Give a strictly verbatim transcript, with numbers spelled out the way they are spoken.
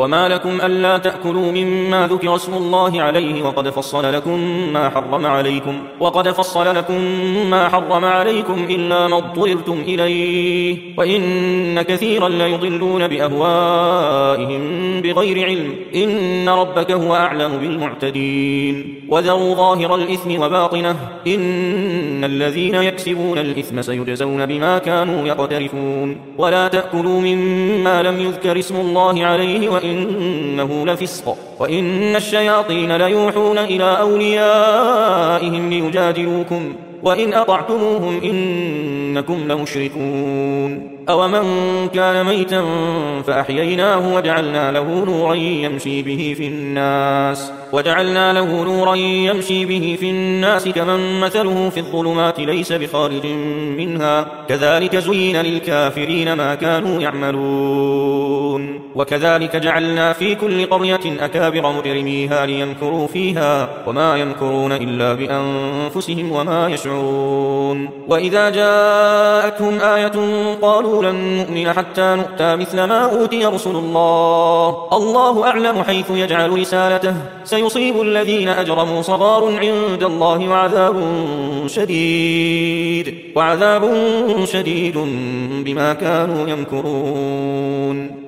وما لكم ألا تأكلوا مما ذكر اسم الله عليه وقد فصل لكم ما حرم عليكم وقد فصل لكم ما حرم عليكم إلا ما اضطررتم إليه وإن كثيرا ليضلون بأهوائهم بغير علم إن ربك هو أعلم بالمعتدين وذروا ظاهر الإثم وباطنه إن الذين يكسبون الإثم سيجزون بما كانوا يقترفون ولا تأكلوا مما لم يذكر اسم الله عليه وإنه لفسق وإن الشياطين ليوحون إلى أوليائهم ليجادلوكم وإن أطعتموهم إنكم لمشركون أومن كان ميتا فأحييناه وجعلنا له نورا يمشي به في الناس وجعلنا له نورا يمشي به في الناس كمن مثله في الظلمات ليس بخارج منها كذلك زين للكافرين ما كانوا يعملون وكذلك جعلنا في كل قرية أكابر مجرميها ليمكروا فيها وما يمكرون إلا بأنفسهم وما يشعرون وإذا جاءتهم آية قالوا لن نؤمن حتى نؤتى مثل ما أوتي رسل الله الله أعلم حيث يجعل رسالته سيصيب الذين أجرموا صغار عند الله وعذاب شديد وعذاب شديد بما كانوا يمكرون.